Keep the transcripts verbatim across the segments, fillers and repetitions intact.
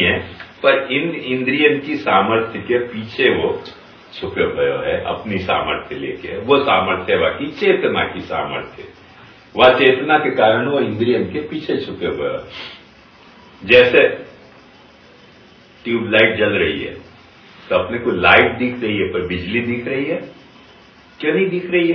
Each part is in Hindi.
है, पर इन इंद्रियन की सामर्थ्य के पीछे वो छुपे भयो है, अपनी सामर्थ्य लेके। वो सामर्थ्य बाकी चेतना की सामर्थ्य, वह चेतना के कारण वो इंद्रियन के पीछे छुपे भयो। जैसे ट्यूबलाइट जल रही है तो अपने को लाइट दिख रही है, पर बिजली दिख रही है? क्यों नहीं दिख रही है?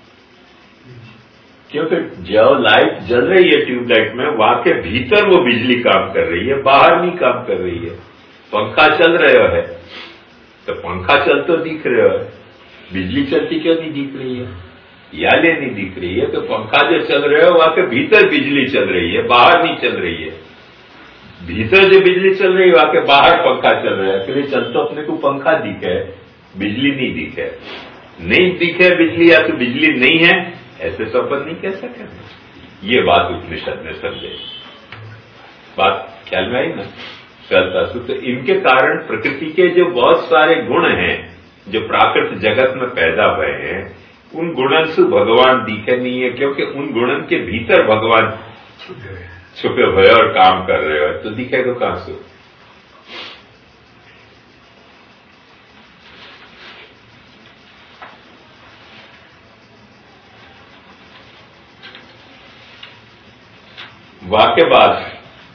क्योंकि जो लाइट जल रही है ट्यूबलाइट में, वहां के भीतर वो बिजली काम कर रही है, बाहर नहीं काम कर रही है। पंखा चल रहा है तो पंखा चल तो दिख रहा है, बिजली चलती क्यों नहीं दिख रही है? या ले नहीं दिख रही है। तो पंखा जो चल रहा है वहां के भीतर बिजली चल रही है, बाहर नहीं चल रही है। भीतर जो बिजली चल रही है वहां के बाहर पंखा चल रहा है, इसलिए चल तो अपने को पंखा दिखे, बिजली नहीं दिखे। नहीं दिखे बिजली या तो बिजली नहीं है, ऐसे तो अपन नहीं कह सके। ये बात उपनिषद ने समझे। बात ख्याल में आई ना? चलता सु तो इनके कारण प्रकृति के जो बहुत सारे गुण हैं जो प्राकृत जगत में पैदा हुए हैं, उन गुणन से भगवान दिखे नहीं है, क्योंकि उन गुणन के भीतर भगवान छुपे हुए और काम कर रहे हो, तो दिखेगा कहां से? वाक्य बाद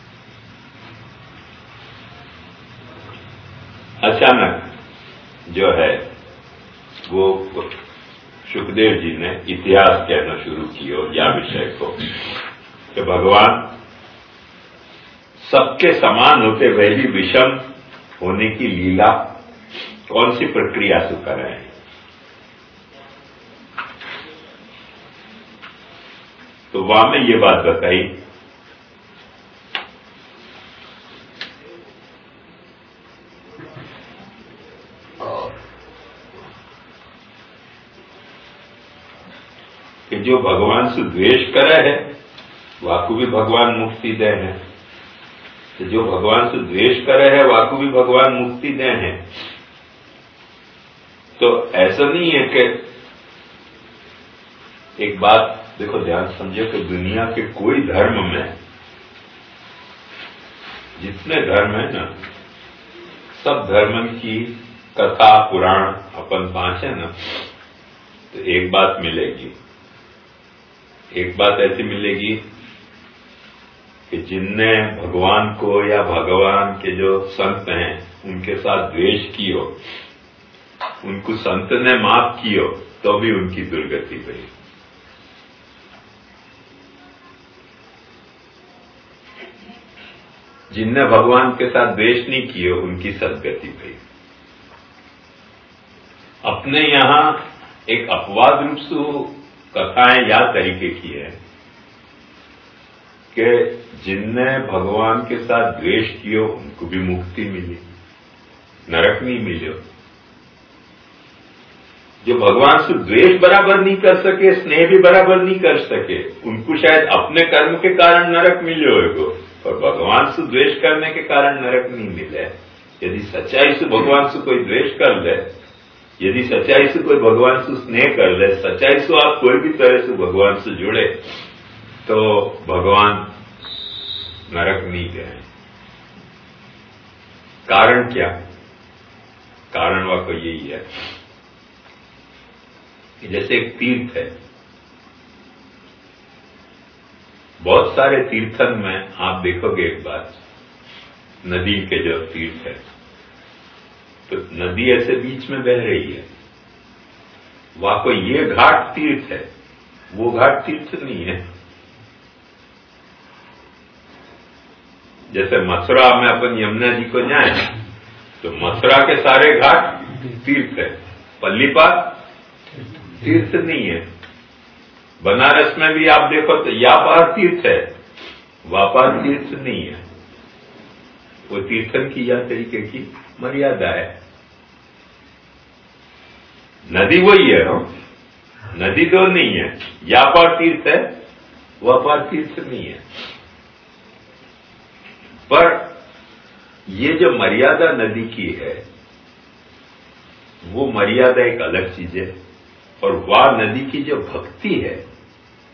अचानक जो है वो सुखदेव जी ने इतिहास कहना शुरू किया या विषय को कि भगवान सबके समान होते हुए भी विषम होने की लीला कौन सी प्रक्रिया से कर रहे हैं। तो वहां में ये बात बताई कि जो भगवान से द्वेष करे है वाकु भी भगवान मुक्ति दे हैं, तो जो भगवान से द्वेष करे है वाकु भी भगवान मुक्ति दे हैं। तो ऐसा नहीं है कि एक बात देखो ध्यान समझो कि दुनिया के कोई धर्म में, जितने धर्म है ना, सब धर्म की कथा पुराण अपन पांचे ना, तो एक बात मिलेगी। एक बात ऐसी मिलेगी कि जिनने भगवान को या भगवान के जो संत हैं उनके साथ द्वेष की हो, उनको संत ने माफ की हो, तो भी उनकी दुर्गति हुई। जिनने भगवान के साथ द्वेष नहीं किए उनकी सदगति हुई। अपने यहां एक अपवाद रूप से कथाएं या तरीके की है कि जिनने भगवान के साथ द्वेष किया उनको भी मुक्ति मिली, नरक नहीं मिले। जो भगवान से द्वेष बराबर नहीं कर सके, स्नेह भी बराबर नहीं कर सके, उनको शायद अपने कर्म के कारण नरक मिले होगा, और भगवान से द्वेष करने के कारण नरक नहीं मिले। यदि सच्चाई से भगवान से कोई द्वेष कर ले, यदि सच्चाई से कोई भगवान से स्नेह कर ले, सच्चाई से आप कोई भी तरह से भगवान से जुड़े, तो भगवान नरक नहीं गए। कारण क्या? कारण वह को यही है कि जैसे एक तीर्थ है, बहुत सारे तीर्थन में आप देखोगे एक बात, नदी के जो तीर्थ है, तो नदी ऐसे बीच में बह रही है, वहां को ये घाट तीर्थ है, वो घाट तीर्थ नहीं है। जैसे मथुरा में अपन यमुना जी को जाए तो मथुरा के सारे घाट तीर्थ है, पल्लीपाद तीर्थ नहीं है। बनारस में भी आप देखो तो यापार तीर्थ है, वापार तीर्थ नहीं है। वो तीर्थन की या तरीके की मर्यादा है। नदी वही है, हो? नदी तो नहीं है, यापार तीर्थ है, वापार तीर्थ नहीं है। पर ये जो मर्यादा नदी की है, वो मर्यादा एक अलग चीज है, और वह नदी की जो भक्ति है,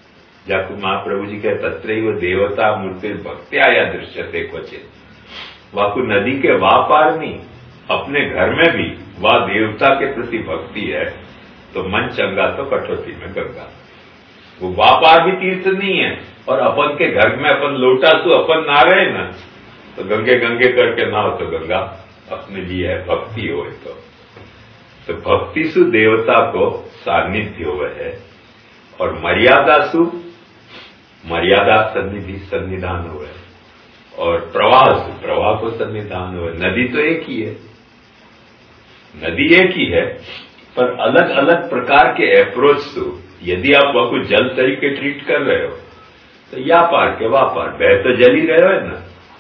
जाको महाप्रभु जी कहे तत्रैव देवता मूर्ति भक्त्या या दृश्यते क्वचित, वाकु नदी के वाह पार नहीं, अपने घर में भी वाह देवता के प्रति भक्ति है तो मन चंगा तो कठौती में गंगा। वो वाह पार भी तीर्थ नहीं है और अपन के घर में अपन लोटा सु अपन ना रहे ना तो गंगे गंगे करके ना हो तो गंगा अपने लिए है, भक्ति हो तो तो भक्ति सु देवता को सान्निध्य हुए है और मर्यादा सु मर्यादा सन्निधि सन्निधान हुए और प्रवाह सु प्रवाह को सन्निधान हुए। नदी तो एक ही है, नदी एक ही है पर अलग अलग प्रकार के अप्रोच सु यदि आप वह कुछ जल तरीके ट्रीट कर रहे हो तो या पार के वह पार बह तो जल ही रहे हो है ना,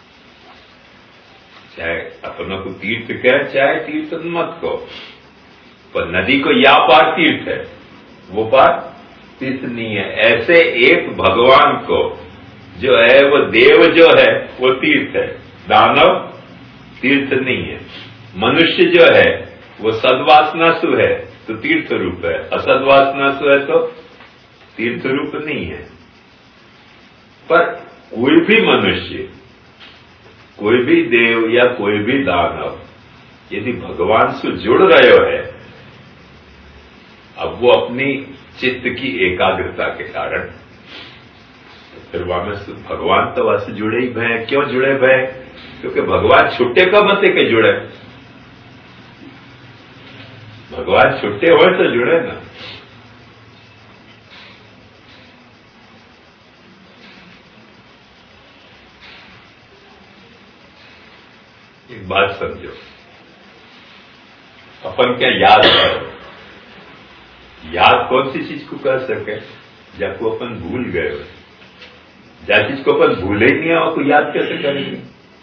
चाहे अपनों को तीर्थ कहे चाहे तीर्थ मत को, पर नदी को या पार तीर्थ है वो पार तीर्थ नहीं है। ऐसे एक भगवान को जो है वो देव जो है वो तीर्थ है, दानव तीर्थ नहीं है। मनुष्य जो है वो सद्वासना सु है तो तीर्थ रूप है, असद्वासना सु है तो तीर्थ रूप नहीं है। पर कोई भी मनुष्य, कोई भी देव या कोई भी दानव यदि भगवान से जुड़ रहे है, अब वो अपनी चित्त की एकाग्रता के कारण तो फिर वहां में भगवान तो वहां से जुड़े ही भय। क्यों जुड़े भय? क्योंकि भगवान छुट्टे का मत के जुड़े, भगवान छुट्टे हो तो जुड़े ना। एक बात समझो, अपन क्या याद करो, याद कौन सी चीज को कर सके जाको अपन भूल गए हो, जा चीज को अपन भूले ही नहीं हो तो याद कैसे करेंगे?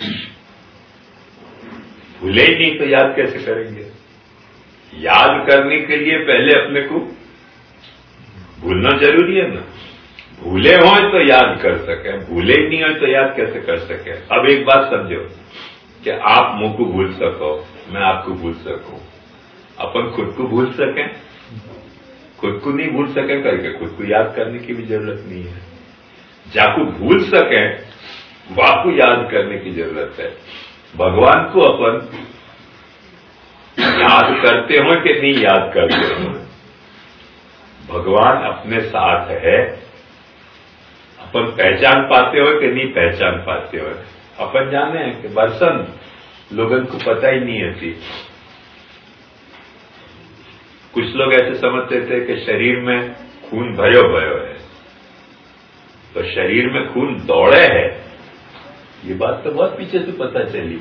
भूले ही नहीं तो याद कैसे करेंगे? याद करने के लिए पहले अपने को भूलना जरूरी है ना। भूले हो तो याद कर सके, भूले ही नहीं हो तो याद कैसे कर सके? अब एक बात समझो कि आप मुंह को भूल सको, मैं आपको भूल सकूं, अपन खुद को भूल सकें? खुद को नहीं भूल सके करके खुद को याद करने की भी जरूरत नहीं है। जाको भूल सके वाको याद करने की जरूरत है। भगवान को अपन याद करते हो कि नहीं याद करते हो, भगवान अपने साथ है, अपन पहचान पाते हो कि नहीं पहचान पाते हो? अपन जाने हैं कि बरसन लोगों को पता ही नहीं है थी। कुछ लोग ऐसे समझते थे कि शरीर में खून भयो भयो है, तो शरीर में खून दौड़े है, ये बात तो बहुत पीछे से पता चली।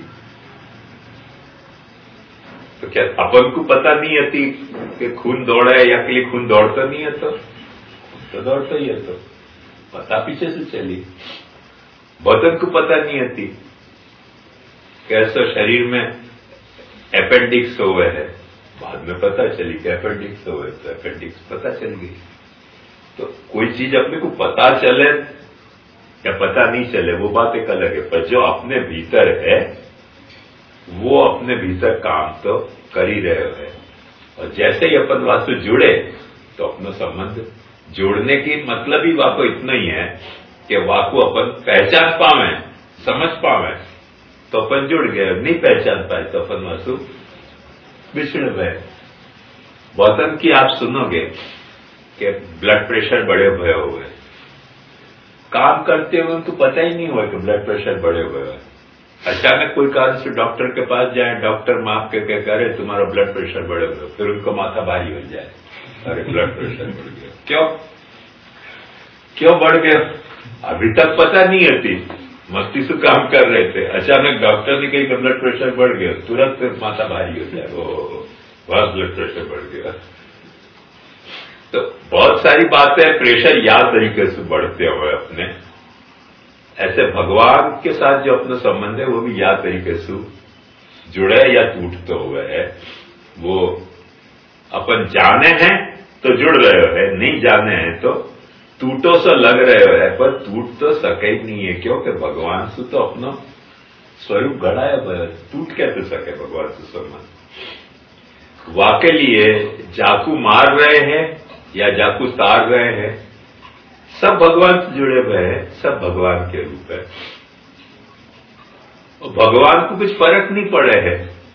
तो क्या अपन को पता नहीं है कि खून दौड़ा है या के लिए खून दौड़ता नहीं है? तो, तो दौड़ता ही है, तो पता पीछे से चली। बदन को पता नहीं है कैसे शरीर में अपेंडिक्स हुए है, बाद में पता चली कि अपेंडिक्स हुए, तो अपेंडिक्स पता चल गई। तो कोई चीज अपने को पता चले या पता नहीं चले वो बात एक अलग है, पर जो अपने भीतर है वो अपने भीतर काम तो कर ही रहे हैं। और जैसे ही अपन वास्तु जुड़े तो अपना संबंध जोड़ने की मतलब ही वाको इतना ही है कि वाको अपन पहचान पावे, समझ पावे तो अपन जुड़ गए, नहीं पहचान पाए तो अपन वास्तु बिछड़ गए। वतन की आप सुनोगे कि ब्लड प्रेशर बढ़े हुए हुए, काम करते हुए उनको पता ही नहीं हुआ कि ब्लड प्रेशर बढ़े हुए है। अचानक कोई कारण से डॉक्टर के पास जाए, डॉक्टर माप के क्या करे तुम्हारा ब्लड प्रेशर बढ़े हुए, फिर उनको माथा भारी हो जाए, अरे ब्लड प्रेशर बढ़ गया। क्यों क्यों बढ़ गया? अभी तक पता नहीं होती, मस्ती से काम कर रहे थे, अचानक डॉक्टर ने कही कि ब्लड प्रेशर बढ़ गया, तुरंत फिर माथा भारी हो जाए, ओ बहुत ब्लड प्रेशर बढ़ गया। तो बहुत सारी बातें प्रेशर याद तरीके से बढ़ते हुए अपने, ऐसे भगवान के साथ जो अपना संबंध है वो भी याद तरीके से जुड़े या टूटते हुए है। वो अपन जाने हैं तो जुड़ रहे हैं, नहीं जाने हैं तो टूटो सा लग रहे है, पर टूट तो सके ही नहीं है। क्योंकि भगवान से तो अपना स्वरूप घड़ा है, टूट कैसे सके भगवान से संबंध? वाके लिए जाकू मार रहे हैं या जाकू तार रहे हैं, सब भगवान से जुड़े हुए हैं, सब भगवान के रूप है। और भगवान को कुछ फर्क नहीं पड़े है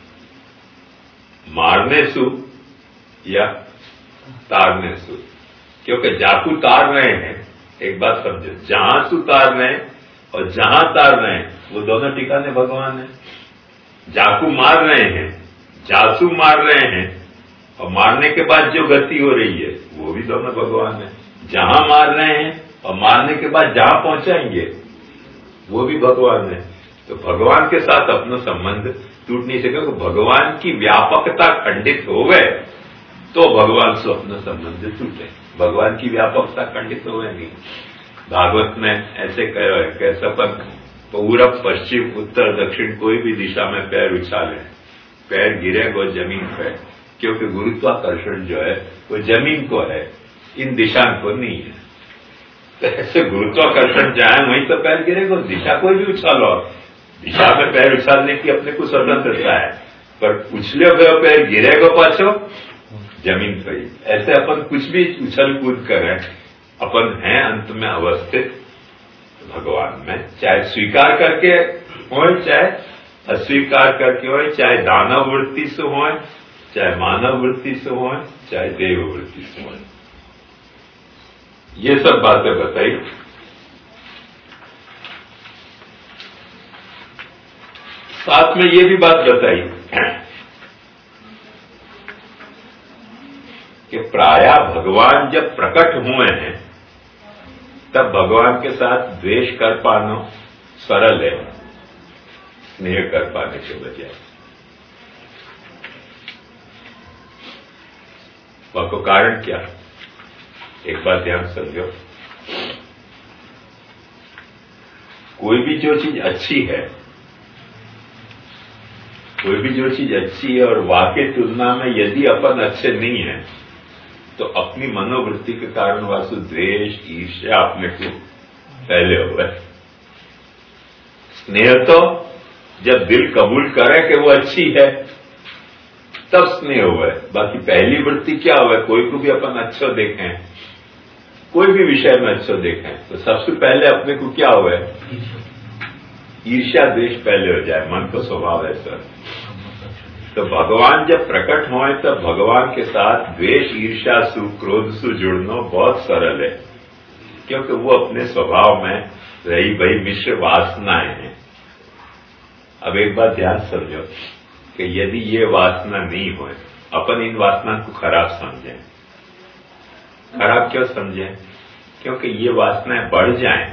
मारने सु या तारने सु, क्योंकि जाकू तार रहे हैं, एक बात समझो, जहां सु तार रहे हैं और जहां तार रहे हैं वो दोनों ठिकाने भगवान है। जाकू मार रहे हैं, जासू मार रहे हैं, और मारने के बाद जो गति हो रही है वो भी दोनों भगवान है। जहां मार रहे हैं और मारने के बाद जहां पहुंचाएंगे वो भी भगवान है। तो भगवान के साथ अपना संबंध टूट नहीं सकेगा। भगवान की व्यापकता खंडित हो गए तो भगवान से अपना संबंध टूटे। भगवान की व्यापकता खंडित हो गए नहीं। भागवत में ऐसे कह है कि सपन पूरब पश्चिम उत्तर दक्षिण कोई भी दिशा में पैर उछाले, पैर गिरेगा जमीन पर, क्योंकि गुरुत्वाकर्षण जो है वो जमीन को है, इन दिशा को नहीं है। तो ऐसे गुरुत्वाकर्षण जाए वहीं तो पैर गिरेगा, दिशा कोई भी उछालो, दिशा में पैर उछालने की अपने को स्वतंत्रता है, पर उछले हुए पैर गिरेगा पाछो जमीन पर ही। ऐसे अपन कुछ भी उछल कूद करें, अपन हैं अंत में अवस्थित भगवान में, चाहे स्वीकार करके हो चाहे अस्वीकार करके हो, चाहे दानव वृत्ति से हो चाहे मानव वृत्ति से हो चाहे देव वृत्ति से हो। ये सब बातें बताई। साथ में ये भी बात बताई कि प्रायः भगवान जब प्रकट हुए हैं तब भगवान के साथ द्वेष कर पाना सरल है, स्नेह कर पाने के बजाय। वह कारण क्या? एक बात ध्यान समझो, कोई भी जो चीज अच्छी है, कोई भी जो चीज अच्छी है और वाकई तुलना में यदि अपन अच्छे नहीं है तो अपनी मनोवृत्ति के कारण वास्तु द्वेष ईर्ष्या अपने को फैले हुए। स्नेह तो जब दिल कबूल करे कि वो अच्छी है तब स्नेह हुआ है। बाकी पहली वृत्ति क्या हुआ है, कोई को भी अपन अच्छा देखें, कोई भी विषय में अच्छा देखें तो सबसे पहले अपने को क्या हुआ है, ईर्ष्या द्वेष पहले हो जाए, मन का स्वभाव ऐसा। तो भगवान जब प्रकट हुए तब भगवान के साथ द्वेष ईर्ष्या सु क्रोध सु जुड़ना बहुत सरल है, क्योंकि वो अपने स्वभाव में रही भई मिश्र वासनाएं हैं। अब एक बात ध्यान समझो कि यदि ये वासना नहीं हो, अपन इन वासना को खराब समझें। खराब क्यों समझें? क्योंकि ये वासनाएं बढ़ जाएं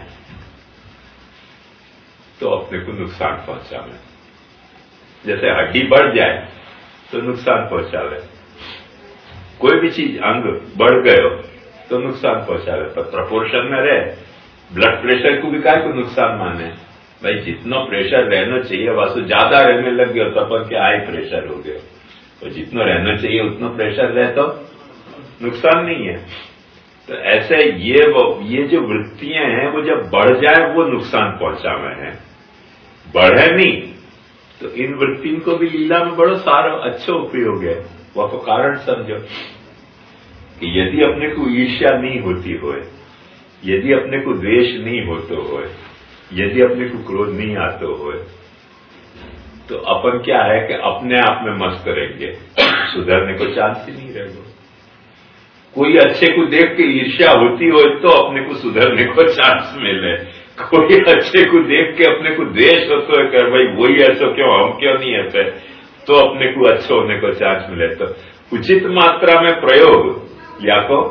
तो अपने को नुकसान पहुंचावे। जैसे हड्डी बढ़ जाए तो नुकसान पहुंचावे, कोई भी चीज अंग बढ़ गए तो नुकसान पहुंचावे, पर प्रपोर्शन में रहे। ब्लड प्रेशर को भी काय को नुकसान माने, भाई जितना प्रेशर रहना चाहिए वास्तु ज्यादा रहने लग गया तो अपन के हाई प्रेशर हो गया, और जितना रहना चाहिए उतना प्रेशर रहे तो नुकसान नहीं है। तो ऐसे ये वो ये जो वृत्तियां हैं वो जब बढ़ जाए वो नुकसान पहुंचावे हैं, बढ़े नहीं तो इन वृत्तियों को भी लीला में बड़ा सारा अच्छा उपयोग है। वह तो कारण समझो कि यदि अपने को ईर्ष्या नहीं होती होए, यदि अपने को द्वेष नहीं होते होए, यदि अपने को क्रोध नहीं आते होए, तो अपन क्या है कि अपने आप में मस्त रहेंगे, सुधरने को चांस ही नहीं रहेगा। कोई अच्छे को देख के ईर्ष्या होती हो तो अपने को सुधरने को चांस मिले, कोई अच्छे को देख के अपने को द्वेष होता है कि भाई वही ऐसा क्यों, हम क्यों नहीं ऐसे, तो अपने को अच्छा होने को चांस मिले। तो उचित मात्रा में प्रयोग या को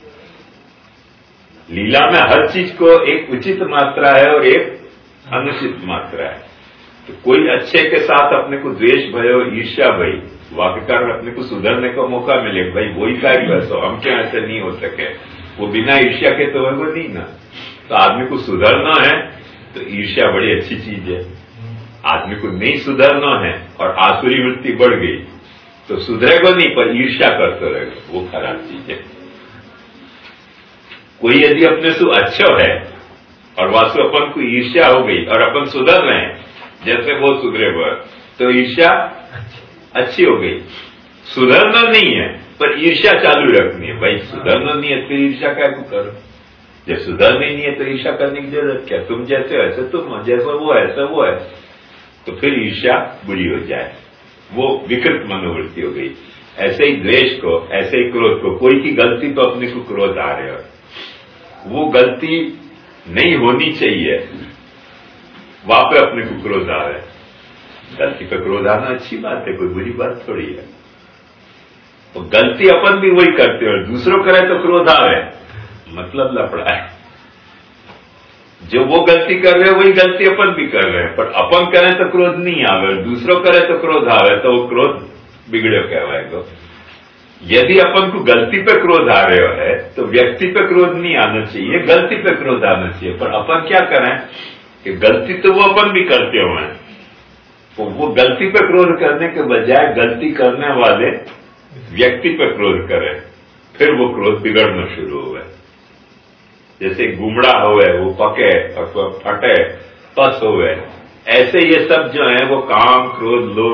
लीला में हर चीज को एक उचित मात्रा है और एक अनुचित मात्रा है। तो कोई अच्छे के साथ अपने को द्वेष भय और ईर्ष्या भई वाक्य कारण अपने को सुधरने का मौका मिले, भाई वही का ही वैसा, हम क्या ऐसे नहीं हो सके, वो बिना ईर्ष्या के तो है वो नहीं ना। तो आदमी को सुधरना है तो ईर्ष्या बड़ी अच्छी चीज है। आदमी को नहीं सुधरना है और आसुरी वृत्ति बढ़ गई तो सुधरेगा नहीं, पर ईर्ष्या करते रहेगा, वो खराब चीज है। कोई यदि अपने से अच्छा है और वास्तव अपन को ईर्ष्या हो गई और अपन सुधर रहे हैं जैसे वो सुधरे हुए, तो ईर्ष्या अच्छी हो गई। सुधरना नहीं है पर ईर्ष्या चालू रखनी है, भाई सुधरना नहीं है फिर ईर्ष्या क्या को करो, जब सुधरना ही नहीं है तो ईर्ष्या करने की जरूरत क्या, तुम जैसे हो ऐसे तुम हो, जैसा वो ऐसा वो है। तो फिर ईर्ष्या बुरी हो जाए, वो विकृत मनोवृत्ति हो गई। ऐसे ही द्वेष को, ऐसे ही क्रोध को, कोई की गलती तो अपने को क्रोध आ रहे हो, वो गलती नहीं होनी चाहिए, वहां पे अपने को क्रोध आ रहा है। गलती पे क्रोध आना अच्छी बात है, कोई बुरी बात थोड़ी है। तो गलती अपन भी वही करते हो, दूसरों करे तो क्रोध आवे, मतलब लफड़ा है। जो वो गलती कर रहे हो वही गलती अपन भी कर रहे हैं, पर अपन करें तो क्रोध नहीं आवे, दूसरों करे तो क्रोध आवे, तो वो क्रोध बिगड़े कहवाएगा। यदि अपन को गलती पे क्रोध आ रहे हो है तो व्यक्ति पे क्रोध नहीं आना चाहिए, गलती पे क्रोध आना चाहिए। पर अपन क्या करें कि गलती तो वो अपन भी करते हुए हैं, तो वो गलती पे क्रोध करने के बजाय गलती करने वाले व्यक्ति पे क्रोध करें, फिर वो क्रोध बिगड़ना शुरू हुआ। जैसे गुमड़ा हुए, वो पके अथवा फटे, पस हुए, ऐसे ये सब जो है वो काम, क्रोध, लोभ